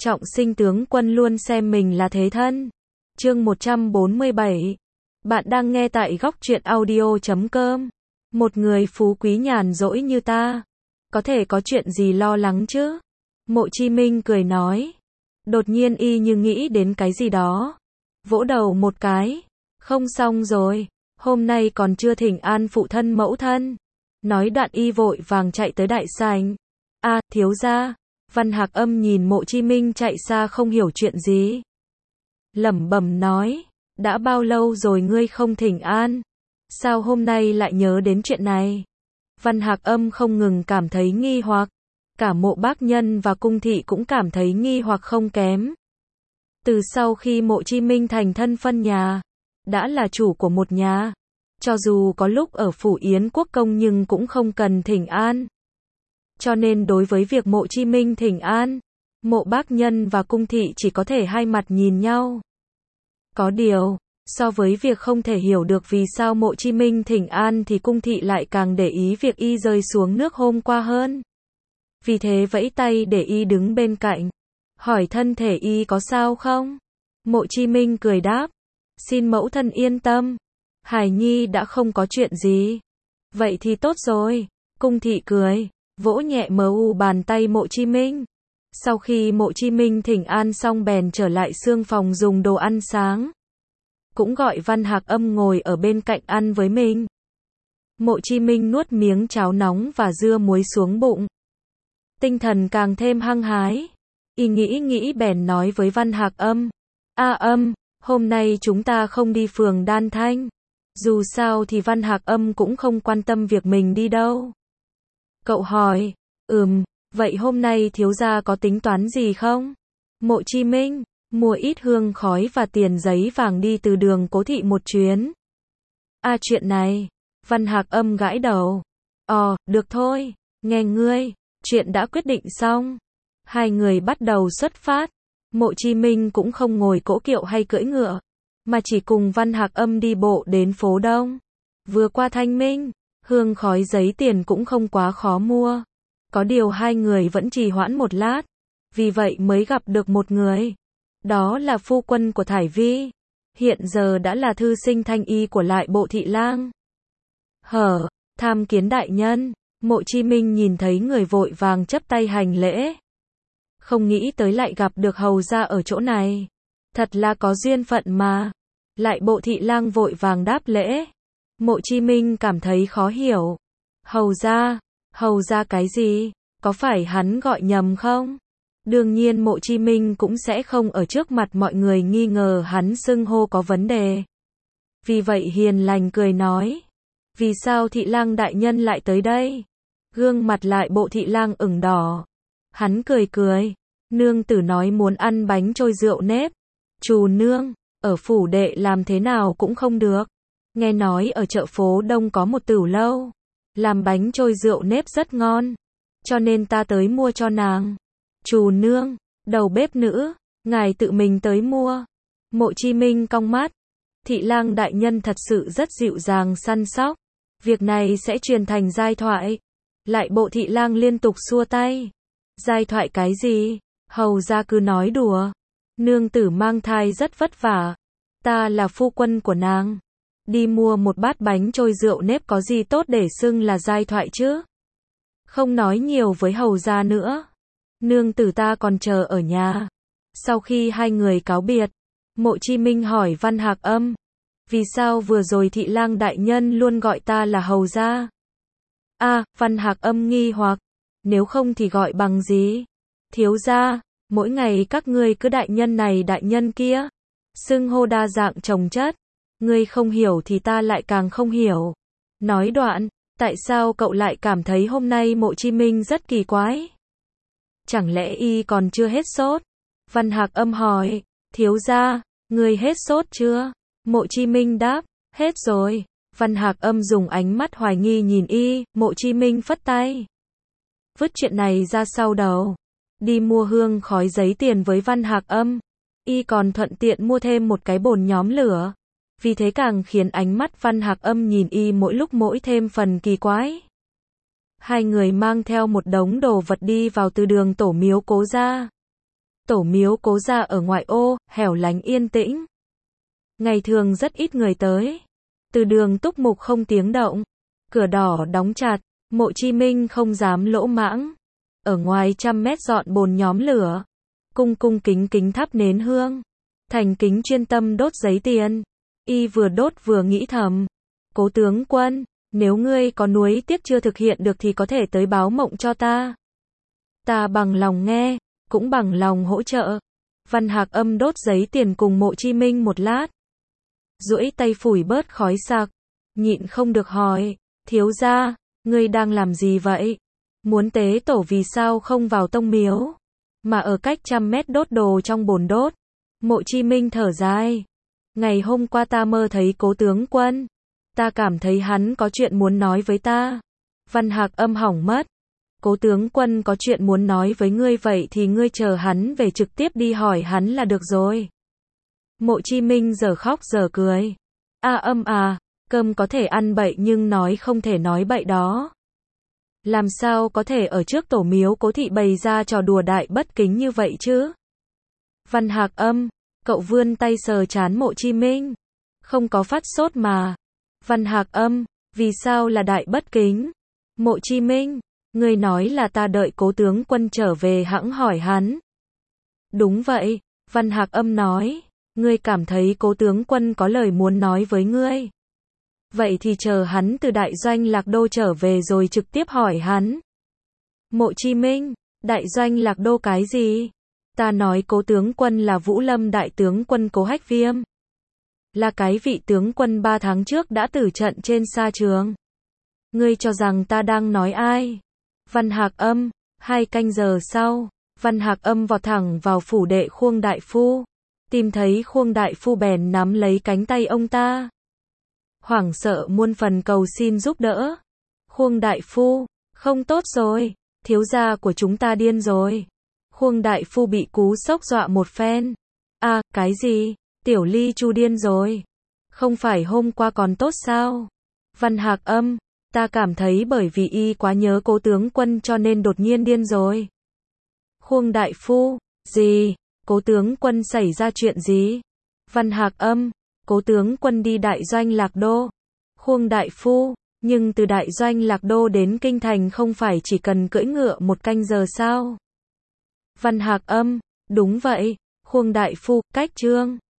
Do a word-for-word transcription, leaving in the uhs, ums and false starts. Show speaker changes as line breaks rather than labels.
Trọng sinh tướng quân luôn xem mình là thế thân. Chương một trăm bốn mươi bảy. Bạn đang nghe tại góc truyện audio chấm com. Một người phú quý nhàn rỗi như ta, có thể có chuyện gì lo lắng chứ? Mộ Chí Minh cười nói. Đột nhiên y như nghĩ đến cái gì đó, vỗ đầu một cái. Không xong rồi, hôm nay còn chưa thỉnh an phụ thân mẫu thân. Nói đoạn y vội vàng chạy tới đại sảnh. A, thiếu gia. Văn Hạc Âm nhìn Mộ Chí Minh chạy xa không hiểu chuyện gì, lẩm bẩm nói, đã bao lâu rồi ngươi không thỉnh an? Sao hôm nay lại nhớ đến chuyện này? Văn Hạc Âm không ngừng cảm thấy nghi hoặc, cả Mộ Bác Nhân và cung thị cũng cảm thấy nghi hoặc không kém. Từ sau khi Mộ Chí Minh thành thân phân nhà, đã là chủ của một nhà, cho dù có lúc ở phủ Yến Quốc công nhưng cũng không cần thỉnh an. Cho nên đối với việc Mộ Chí Minh thỉnh an, Mộ Bác Nhân và cung thị chỉ có thể hai mặt nhìn nhau. Có điều, so với việc không thể hiểu được vì sao Mộ Chí Minh thỉnh an thì cung thị lại càng để ý việc y rơi xuống nước hôm qua hơn. Vì thế vẫy tay để y đứng bên cạnh, hỏi thân thể y có sao không? Mộ Chí Minh cười đáp, xin mẫu thân yên tâm, Hải Nhi đã không có chuyện gì. Vậy thì tốt rồi. Cung thị cười, vỗ nhẹ mờ u bàn tay Mộ Chí Minh. Sau khi Mộ Chí Minh thỉnh an xong bèn trở lại xương phòng dùng đồ ăn sáng. Cũng gọi Văn Hạc Âm ngồi ở bên cạnh ăn với mình. Mộ Chí Minh nuốt miếng cháo nóng và dưa muối xuống bụng. Tinh thần càng thêm hăng hái. Y nghĩ nghĩ bèn nói với Văn Hạc Âm. A Âm, hôm nay chúng ta không đi phường Đan Thanh. Dù sao thì Văn Hạc Âm cũng không quan tâm việc mình đi đâu. Cậu hỏi, ừm, vậy hôm nay thiếu gia có tính toán gì không? Mộ Chí Minh, mua ít hương khói và tiền giấy vàng đi từ đường Cố Thị một chuyến. À chuyện này, Văn Hạc Âm gãi đầu. Ồ, được thôi, nghe ngươi, chuyện đã quyết định xong. Hai người bắt đầu xuất phát. Mộ Chí Minh cũng không ngồi cỗ kiệu hay cưỡi ngựa, mà chỉ cùng Văn Hạc Âm đi bộ đến phố Đông. Vừa qua Thanh Minh, hương khói giấy tiền cũng không quá khó mua. Có điều hai người vẫn trì hoãn một lát, vì vậy mới gặp được một người. Đó là phu quân của Thải Vi, hiện giờ đã là thư sinh thanh y của lại bộ thị lang. Hở, tham kiến đại nhân. Mộ Chí Minh nhìn thấy người vội vàng chắp tay hành lễ. Không nghĩ tới lại gặp được hầu gia ở chỗ này. Thật là có duyên phận mà. Lại bộ thị lang vội vàng đáp lễ. Mộ Chí Minh cảm thấy khó hiểu. Hầu gia, hầu gia cái gì? Có phải hắn gọi nhầm không? Đương nhiên Mộ Chí Minh cũng sẽ không ở trước mặt mọi người nghi ngờ hắn xưng hô có vấn đề. Vì vậy hiền lành cười nói. Vì sao thị lang đại nhân lại tới đây? Gương mặt lại bộ thị lang ửng đỏ. Hắn cười cười. Nương tử nói muốn ăn bánh trôi rượu nếp. Trù nương, ở phủ đệ làm thế nào cũng không được. Nghe nói ở chợ phố Đông có một tửu lâu, làm bánh trôi rượu nếp rất ngon. Cho nên ta tới mua cho nàng. Trù nương, đầu bếp nữ, ngài tự mình tới mua. Mộ Chí Minh cong mắt. Thị lang đại nhân thật sự rất dịu dàng săn sóc. Việc này sẽ truyền thành giai thoại. Lại bộ thị lang liên tục xua tay. Giai thoại cái gì? Hầu gia cứ nói đùa. Nương tử mang thai rất vất vả. Ta là phu quân của nàng. Đi mua một bát bánh trôi rượu nếp có gì tốt để xưng là giai thoại chứ? Không nói nhiều với hầu gia nữa. Nương tử ta còn chờ ở nhà. Sau khi hai người cáo biệt, Mộ Chí Minh hỏi Văn Hạc Âm. Vì sao vừa rồi thị lang đại nhân luôn gọi ta là hầu gia? À, Văn Hạc Âm nghi hoặc. Nếu không thì gọi bằng gì? Thiếu gia, mỗi ngày các ngươi cứ đại nhân này đại nhân kia. Xưng hô đa dạng chồng chất. Ngươi không hiểu thì ta lại càng không hiểu. Nói đoạn, tại sao cậu lại cảm thấy hôm nay Mộ Chí Minh rất kỳ quái? Chẳng lẽ y còn chưa hết sốt? Văn Hạc Âm hỏi, thiếu gia, ngươi hết sốt chưa? Mộ Chí Minh đáp, hết rồi. Văn Hạc Âm dùng ánh mắt hoài nghi nhìn y, Mộ Chí Minh phất tay. Vứt chuyện này ra sau đầu. Đi mua hương khói giấy tiền với Văn Hạc Âm. Y còn thuận tiện mua thêm một cái bồn nhóm lửa. Vì thế càng khiến ánh mắt Văn Hạc Âm nhìn y mỗi lúc mỗi thêm phần kỳ quái. Hai người mang theo một đống đồ vật đi vào từ đường tổ miếu Cố gia. Tổ miếu Cố gia ở ngoại ô, hẻo lánh yên tĩnh. Ngày thường rất ít người tới. Từ đường túc mục không tiếng động. Cửa đỏ đóng chặt, Mộ Chí Minh không dám lỗ mãng. Ở ngoài trăm mét dọn bồn nhóm lửa. Cung cung kính kính thắp nến hương. Thành kính chuyên tâm đốt giấy tiền. Y vừa đốt vừa nghĩ thầm. Cố tướng quân, nếu ngươi có nuối tiếc chưa thực hiện được thì có thể tới báo mộng cho ta. Ta bằng lòng nghe, cũng bằng lòng hỗ trợ. Văn Hạc Âm đốt giấy tiền cùng Mộ Chí Minh một lát. Duỗi tay phủi bớt khói sặc. Nhịn không được hỏi, thiếu gia, ngươi đang làm gì vậy? Muốn tế tổ vì sao không vào tông miếu? Mà ở cách trăm mét đốt đồ trong bồn đốt. Mộ Chí Minh thở dài. Ngày hôm qua ta mơ thấy Cố tướng quân. Ta cảm thấy hắn có chuyện muốn nói với ta. Văn Hạc Âm hỏng mất. Cố tướng quân có chuyện muốn nói với ngươi vậy thì ngươi chờ hắn về trực tiếp đi hỏi hắn là được rồi. Mộ Chí Minh giờ khóc giờ cười. A Âm à, cơm có thể ăn bậy nhưng nói không thể nói bậy đó. Làm sao có thể ở trước tổ miếu Cố thị bày ra trò đùa đại bất kính như vậy chứ? Văn Hạc Âm, cậu vươn tay sờ trán Mộ Chí Minh. Không có phát sốt mà. Văn Hạc Âm, vì sao là đại bất kính? Mộ Chí Minh, ngươi nói là ta đợi Cố tướng quân trở về hẵng hỏi hắn. Đúng vậy, Văn Hạc Âm nói, ngươi cảm thấy Cố tướng quân có lời muốn nói với ngươi. Vậy thì chờ hắn từ đại doanh Lạc Đô trở về rồi trực tiếp hỏi hắn. Mộ Chí Minh, đại doanh Lạc Đô cái gì? Ta nói Cố tướng quân là Vũ Lâm đại tướng quân Cố Hách Viêm. Là cái vị tướng quân ba tháng trước đã tử trận trên sa trường. Ngươi cho rằng ta đang nói ai? Văn Hạc Âm, hai canh giờ sau, Văn Hạc Âm vọt thẳng vào phủ đệ Khuông đại phu. Tìm thấy Khuông đại phu bèn nắm lấy cánh tay ông ta. Hoảng sợ muôn phần cầu xin giúp đỡ. Khuông đại phu, không tốt rồi, thiếu gia của chúng ta điên rồi. Khuông đại phu bị cú sốc dọa một phen. À, cái gì? Tiểu Ly Chu điên rồi. Không phải hôm qua còn tốt sao? Văn Hạc Âm, ta cảm thấy bởi vì y quá nhớ Cố tướng quân cho nên đột nhiên điên rồi. Khuông đại phu, gì? Cố tướng quân xảy ra chuyện gì? Văn Hạc Âm, Cố tướng quân đi đại doanh Lạc Đô. Khuông đại phu, nhưng từ đại doanh Lạc Đô đến kinh thành không phải chỉ cần cưỡi ngựa một canh giờ sao? Văn Hạc Âm, đúng vậy. Khuông đại phu, cách Trương